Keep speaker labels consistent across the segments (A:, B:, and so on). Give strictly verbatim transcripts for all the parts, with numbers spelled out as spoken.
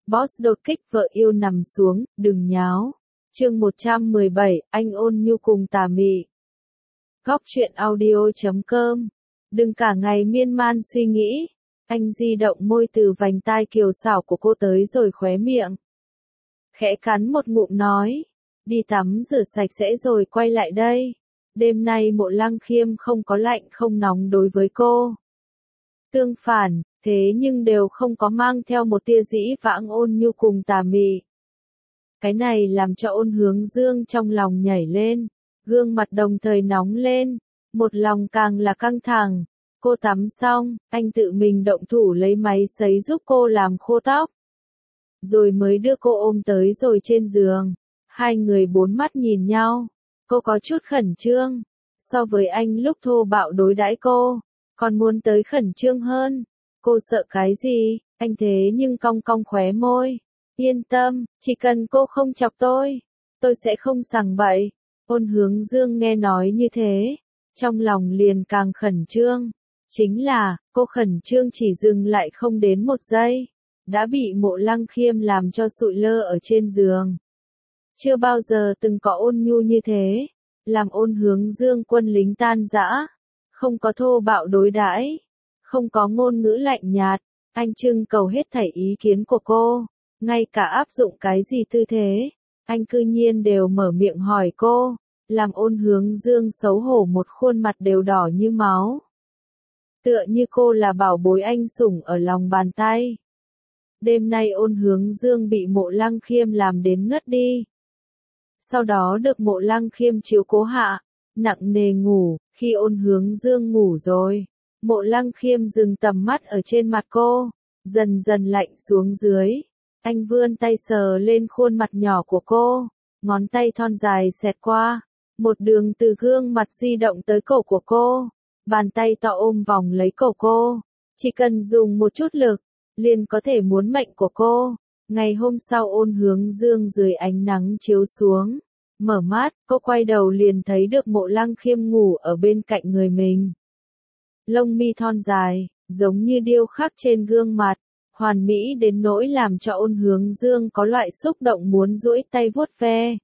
A: Boss đột kích vợ yêu nằm xuống, đừng nháo. Chương một trăm mười bảy, anh ôn nhu cùng tà mị. Góc truyện audio chấm com. Đừng cả ngày miên man suy nghĩ. Anh di động môi từ vành tai kiều xảo của cô tới rồi khóe miệng. Khẽ cắn một ngụm nói. Đi tắm rửa sạch sẽ rồi quay lại đây. Đêm nay Mộ Lăng Khiêm không có lạnh không nóng đối với cô. Tương phản, thế nhưng đều không có mang theo một tia dĩ vãng ôn nhu cùng tà mị. Cái này làm cho Ôn Hướng Dương trong lòng nhảy lên, gương mặt đồng thời nóng lên, một lòng càng là căng thẳng. Cô tắm xong, anh tự mình động thủ lấy máy sấy giúp cô làm khô tóc. Rồi mới đưa cô ôm tới rồi trên giường. Hai người bốn mắt nhìn nhau. Cô có chút khẩn trương. So với anh lúc thô bạo đối đãi cô, còn muốn tới khẩn trương hơn. Cô sợ cái gì? Anh thế nhưng cong cong khóe môi. Yên tâm, chỉ cần cô không chọc tôi, tôi sẽ không sằng bậy. Ôn Hướng Dương nghe nói như thế, trong lòng liền càng khẩn trương. Chính là, cô khẩn trương chỉ dừng lại không đến một giây, đã bị Mộ Lăng Khiêm làm cho sụi lơ ở trên giường. Chưa bao giờ từng có ôn nhu như thế, làm Ôn Hướng Dương quân lính tan rã, không có thô bạo đối đãi, không có ngôn ngữ lạnh nhạt, anh trưng cầu hết thảy ý kiến của cô, ngay cả áp dụng cái gì tư thế, anh cư nhiên đều mở miệng hỏi cô, làm Ôn Hướng Dương xấu hổ một khuôn mặt đều đỏ như máu. Tựa như cô là bảo bối anh sủng ở lòng bàn tay. Đêm nay Ôn Hướng Dương bị Mộ Lăng Khiêm làm đến ngất đi. Sau đó được Mộ Lăng Khiêm chiếu cố hạ, nặng nề ngủ. Khi Ôn Hướng Dương ngủ rồi, Mộ Lăng Khiêm dừng tầm mắt ở trên mặt cô, dần dần lạnh xuống dưới. Anh vươn tay sờ lên khuôn mặt nhỏ của cô, ngón tay thon dài xẹt qua, một đường từ gương mặt di động tới cổ của cô, bàn tay to ôm vòng lấy cổ cô, chỉ cần dùng một chút lực, liền có thể muốn mệnh của cô. Ngày hôm sau Ôn Hướng Dương dưới ánh nắng chiếu xuống, mở mắt, cô quay đầu liền thấy được Mộ Lăng Khiêm ngủ ở bên cạnh người mình. Lông mi thon dài, giống như điêu khắc trên gương mặt, hoàn mỹ đến nỗi làm cho Ôn Hướng Dương có loại xúc động muốn duỗi tay vuốt ve.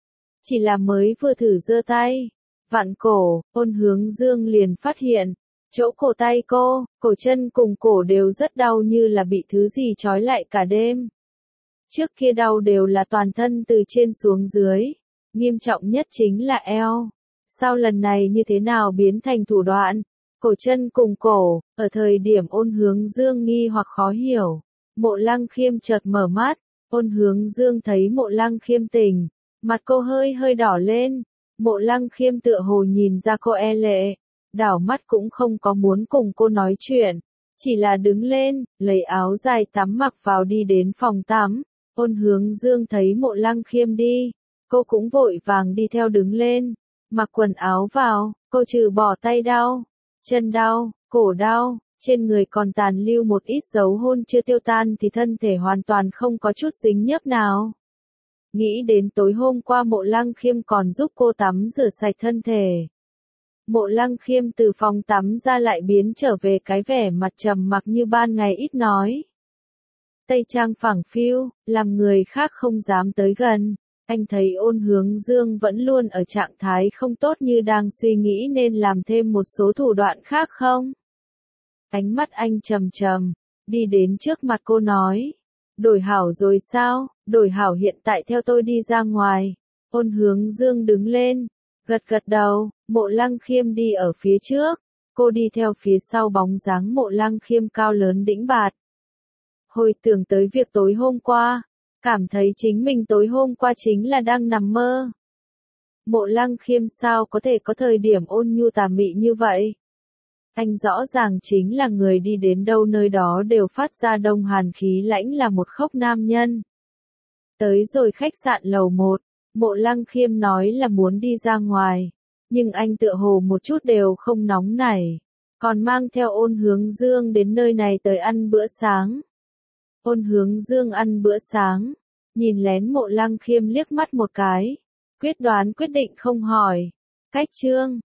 A: Chỉ là mới vừa thử giơ tay, vặn cổ, Ôn Hướng Dương liền phát hiện, chỗ cổ tay cô, cổ chân cùng cổ đều rất đau như là bị thứ gì trói lại cả đêm. Trước kia đau đều là toàn thân từ trên xuống dưới, nghiêm trọng nhất chính là eo. Sao lần này như thế nào biến thành thủ đoạn? Cổ chân cùng cổ, ở thời điểm Ôn Hướng Dương nghi hoặc khó hiểu. Mộ Lăng Khiêm chợt mở mắt, Ôn Hướng Dương thấy Mộ Lăng Khiêm tỉnh, mặt cô hơi hơi đỏ lên. Mộ Lăng Khiêm tựa hồ nhìn ra cô e lệ, đảo mắt cũng không có muốn cùng cô nói chuyện, chỉ là đứng lên, lấy áo dài tắm mặc vào đi đến phòng tắm. Ôn Hướng Dương thấy Mộ Lăng Khiêm đi, cô cũng vội vàng đi theo đứng lên, mặc quần áo vào, cô trừ bỏ tay đau, chân đau, cổ đau, trên người còn tàn lưu một ít dấu hôn chưa tiêu tan thì thân thể hoàn toàn không có chút dính nhớp nào. Nghĩ đến tối hôm qua Mộ Lăng Khiêm còn giúp cô tắm rửa sạch thân thể. Mộ Lăng Khiêm từ phòng tắm ra lại biến trở về cái vẻ mặt trầm mặc như ban ngày ít nói. Tây trang phẳng phiu, làm người khác không dám tới gần. Anh thấy Ôn Hướng Dương vẫn luôn ở trạng thái không tốt như đang suy nghĩ nên làm thêm một số thủ đoạn khác không? Ánh mắt anh trầm trầm, đi đến trước mặt cô nói. Đổi hảo rồi sao? Đổi hảo hiện tại theo tôi đi ra ngoài. Ôn Hướng Dương đứng lên, gật gật đầu. Mộ Lăng Khiêm đi ở phía trước, cô đi theo phía sau bóng dáng Mộ Lăng Khiêm cao lớn đĩnh bạt. Hồi tưởng tới việc tối hôm qua, cảm thấy chính mình tối hôm qua chính là đang nằm mơ. Mộ Lăng Khiêm sao có thể có thời điểm ôn nhu tà mị như vậy? Anh rõ ràng chính là người đi đến đâu nơi đó đều phát ra đông hàn khí lãnh là một khốc nam nhân. Tới rồi khách sạn lầu một, Mộ Lăng Khiêm nói là muốn đi ra ngoài, nhưng anh tựa hồ một chút đều không nóng nảy, còn mang theo Ôn Hướng Dương đến nơi này tới ăn bữa sáng. Ôn Hướng Dương ăn bữa sáng, nhìn lén Mộ Lăng Khiêm liếc mắt một cái, quyết đoán quyết định không hỏi. Cách trương,